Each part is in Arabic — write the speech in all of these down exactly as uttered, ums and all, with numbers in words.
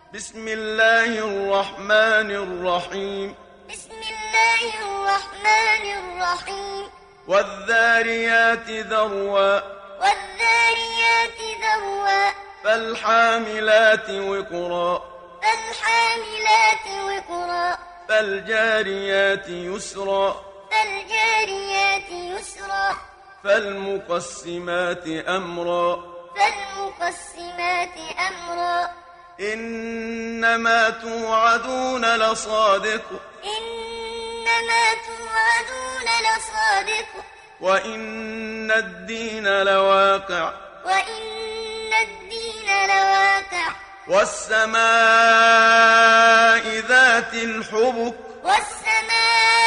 بسم الله الرحمن الرحيم بسم الله الرحمن الرحيم والذاريات ذروا والذاريات ذروا فالحاملات وقرا فالحاملات وقرا فالجاريات يسرا فالجاريات يسرا فالمقسمات أمرا فالمقسمات أمرا إنما توعدون لصادق إنما توعدون لصادق وإن الدين لواقع وإن الدين لواقع والسماء ذات الحبك والسماء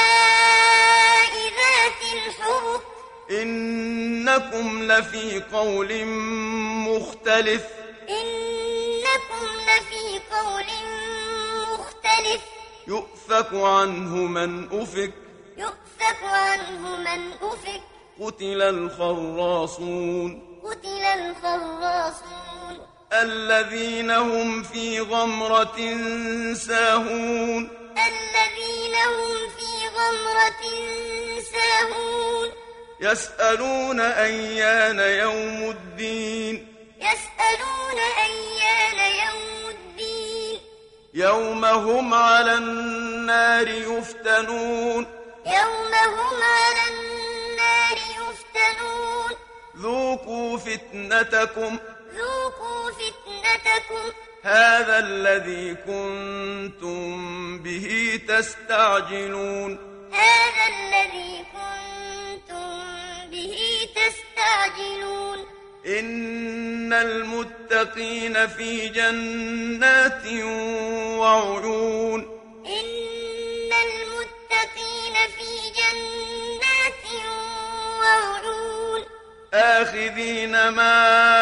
ذات الحبك إنكم لفي قول مختلف إنكم لفي قول مختلف يؤفك عنه من أفك يؤفك عنه من أفك قتل الخراصون قتل الخراصون الذين هم في غمرة ساهون الذين هم في غمرة ساهون يسألون أيان يوم الدين يسألون أيان يوم الدين يوم هم على النار يفتنون يوم هم على النار يفتنون ذوقوا فتنتكم ذوقوا فتنتكم هذا الذي كنتم به تستعجلون هذا الذي كنتم به تستعجلون إن المتقين في جنات وعيون إن المتقين في جنات وعيون آخذين ما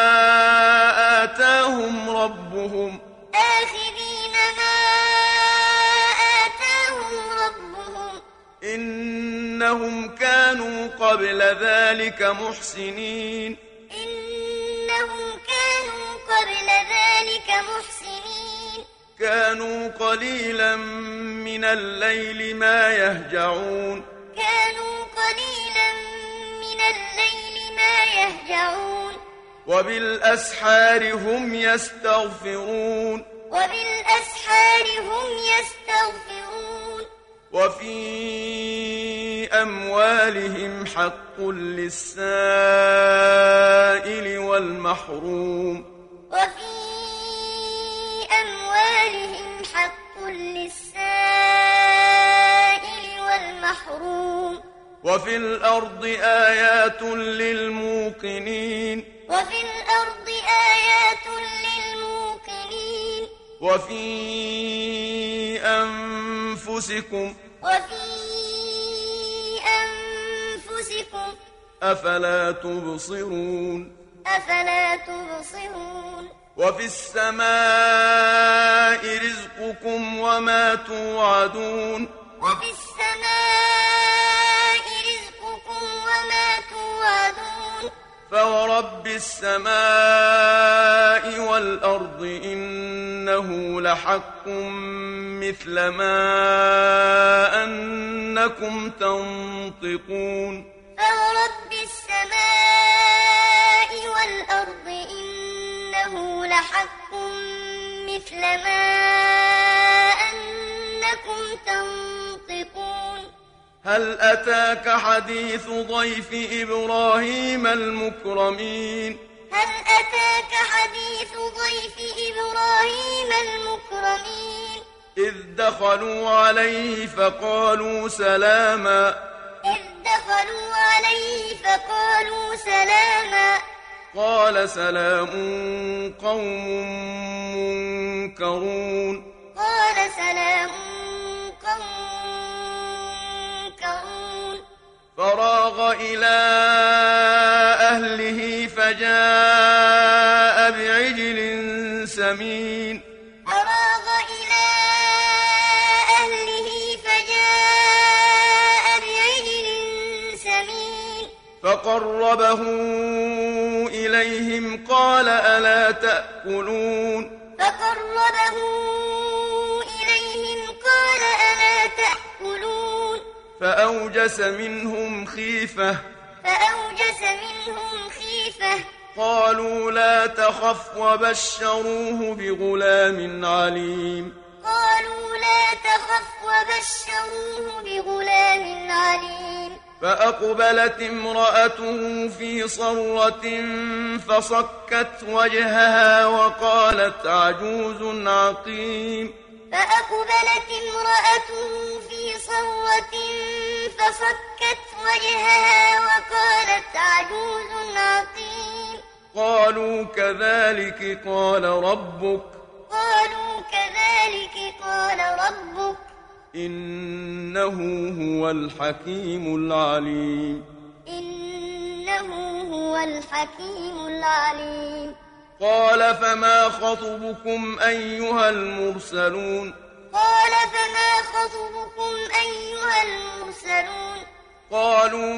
آتاهم ربهم آخذين ما آتاهم ربهم إنهم كانوا قبل ذلك محسنين إنهم كانوا قبل ذلك محسنين كانوا قليلا من الليل ما يهجعون كانوا قليلا من الليل ما يهجعون وبالأسحار هم يستغفرون وبالأسحار هم يستغفرون وفي أموالهم حق للسائل والمحروم وفي أموالهم حق للسائل والمحروم وفي الأرض آيات للموقنين وفي الأرض آيات للموقنين وفي أنفسكم وفي أنفسكم أفلا تبصرون أفلا تبصرون وفي السماء رزقكم وما توعدون وفي السماء رزقكم وما توعدون فورب السماء والأرض إنه لحق مثل ما أنكم تنطقون فورب السماء والأرض إنه لحق مثل ما أنكم تنطقون هل أتاك حديث ضيف إبراهيم المكرمين هل أتاك حديث ضيف إبراهيم المكرمين إذ دخلوا عليه فقالوا سلاما إذ دخلوا عليه فقالوا سلاما قال سلام قوم منكرون قال سلام قوم منكرون فراغ إلى أهله فجاء بعجل سمين فراغ إلى أهله فجاء بعجل سمين فقربه إليهم قال ألا تأكلون فقربه فأوجس منهم خيفة فأوجس منهم خيفة قالوا لا تخف وبشروه بغلام عليم قالوا لا تخف وبشروه بغلام عليم فأقبلت امرأته في صرة فصكت وجهها وقالت عجوز عقيم فأقبلت امرأته في صرة فصكت وجهها وقالت عجوز عقيم قالوا كذلك قال ربك قالوا كذلك قال ربك إنه هو الحكيم العليم إنه هو الحكيم العليم قال فما خطبكم أيها المرسلون قال فما خطبكم أيها المرسلون قالوا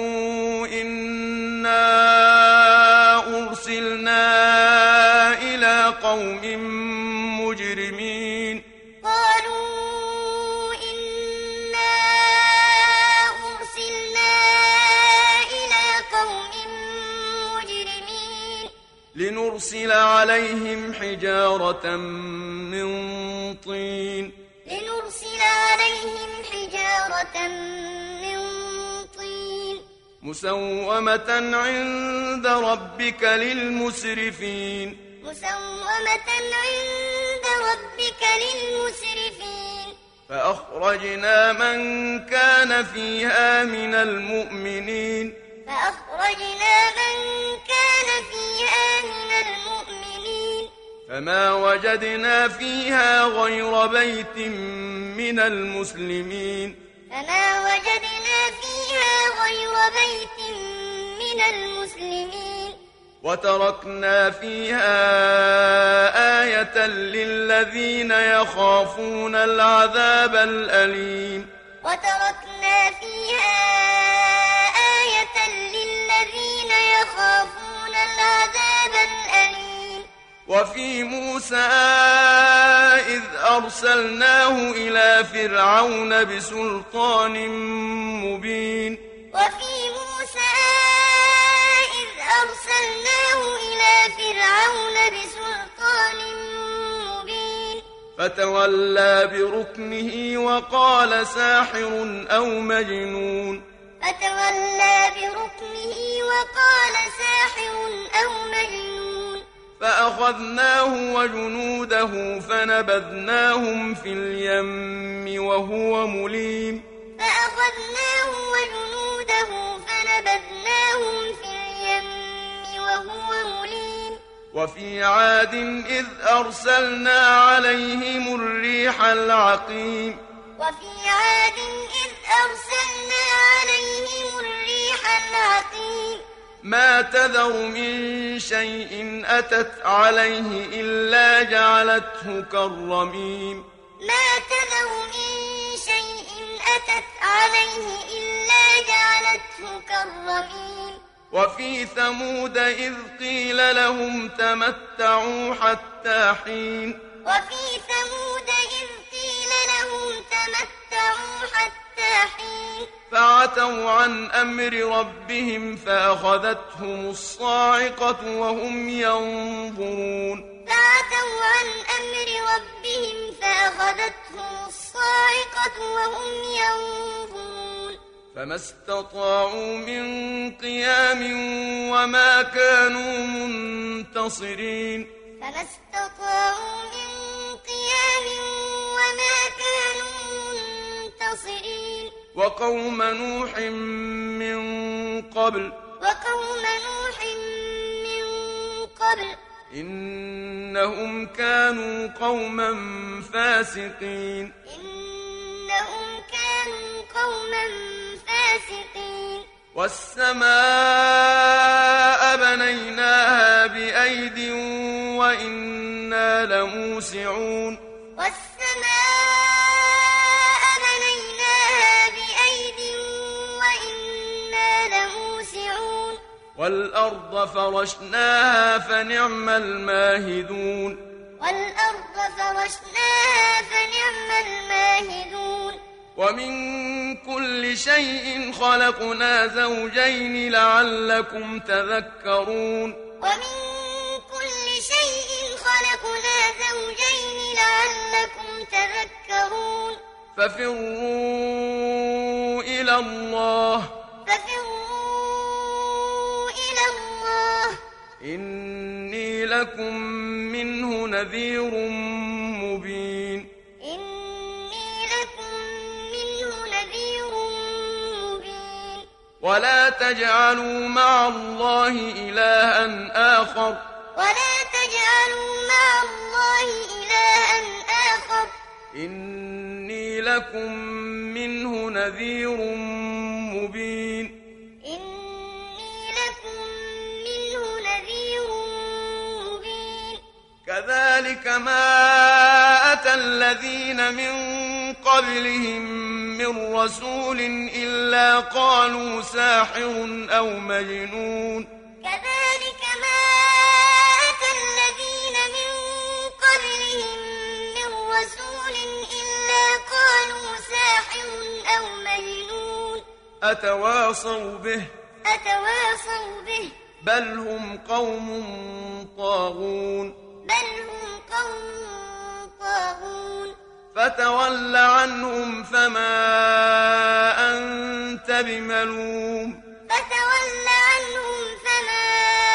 إنا أرسلنا إلى قوم مجرمين قالوا إنا أرسلنا إلى قوم مجرمين لنرسل عليهم حجارة من طين لنرسل عليهم حجارة من طين مسومة عند ربك للمسرفين مسومة عند ربك للمسرفين فأخرجنا من كان فيها من المؤمنين فأخرجنا من كان فيها من المؤمنين فما وجدنا فيها غير بيت من المسلمين فما وجدنا فيها غير بيت من المسلمين وتركنا فيها آية للذين يخافون العذاب الأليم وتركنا فيها آية للذين يخافون العذاب الأليم وفي موسى إذ أرسلناه إلى فرعون بسلطان مبين وفي موسى إذ أرسلناه إلى فرعون بسلطان مبين فتولى بركنه وقال ساحر أو مجنون فتولى بركنه وقال ساحر أو مجنون فأخذناه وجنوده فنبذناهم في اليم وهو مليم فأخذناه وجنوده فنبذناهم في اليم وهو مليم وفي عاد إذ أرسلنا عليهم الريح العقيم وفي عاد إذ أرسلنا عليهم الريح العقيم ما تذر من شيء أتت عليه إلا جعلته كالرميم ما تذر من شيء أتت عليه إلا جعلته كالرميم وفي ثمود إذ قيل لهم تمتعوا حتى حين وفي ثمود إذ قيل لهم تمتعوا حتى حين فعتوا عن أمر ربهم فأخذتهم الصاعقة وهم ينظرون فعتوا عن أمر ربهم فأخذتهم الصاعقة وهم ينظرون فما استطاعوا من قيام وما كانوا منتصرين فما استطاعوا من قيام وما كانوا منتصرين وقوم نوح من قبل وقوم نوح من قبل إنهم كانوا قوما فاسقين إنهم كانوا قوما فاسقين والسماء بنيناها بأيد وإنا لموسعون والسماء بنيناها بأيد وإنا لموسعون والأرض فرشناها فنعم الماهدون والأرض فرشناها فنعم الماهدون ومن كل كل شيء خلقنا زوجين لعلكم تذكرون ومن كل شيء خلقنا زوجين لعلكم تذكرون ففروا إلى الله ففروا إلى الله إني لكم منه نذير مبين إني لكم منه نذير مبين ولا تجعلوا مع الله إلها آخر ولا تجعلوا مع الله إلها آخر إني لكم منه نذير مبين إني لكم منه نذير مبين كذلك ما أتى الذين من قبلهم من رسول إلا قالوا ساحر أو مجنون كذلك ما أتى الذين من قبلهم من رسول إلا قالوا ساحر أو مجنون أتواصوا به أتواصوا به بل هم قوم طاغون بل هم قوم طاغون فتول عنهم فما أنت بملوم فتول عنهم فما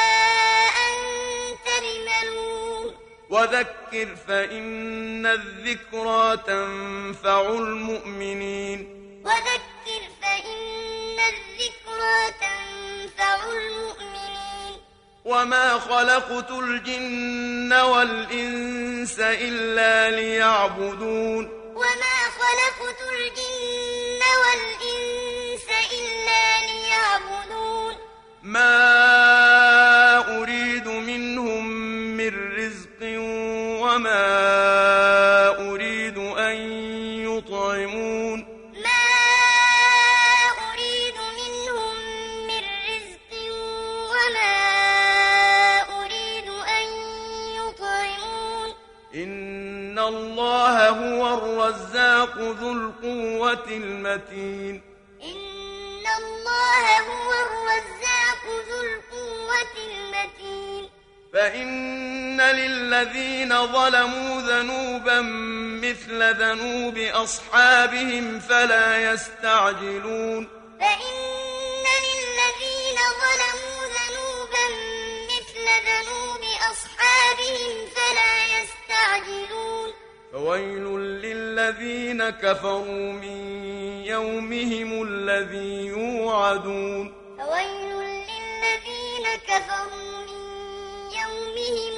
أنت بملوم وذكر فإن الذكرى تنفع المؤمنين وذكر فإن الذكرى تنفع المؤمنين وما خلقت الجن والإنس إلا ليعبدون وما خلقت الجن والإنس إلا ليعبدون ما أريد منهم من رزق وما أريد أن يطعمون ما أريد منهم من رزق وما أريد أن يطعمون إن الله هو الرزاق ذو القوة المتين إن الله هو الرزاق ذو القوة المتين فإن للذين ظلموا ذنوبا مثل ذنوب أصحابهم فلا يستعجلون فإن للذين ظلموا ذنوبا مثل ذنوب أصحابهم فلا يستعجلون فويل للذين كفروا من يومهم الذي يوعدون فويل للذين كفروا من يومهم